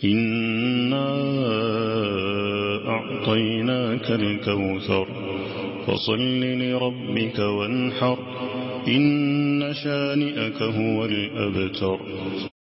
إنا أعطيناك الكوثر فصل لربك وانحر إن شانئك هو الأبتر.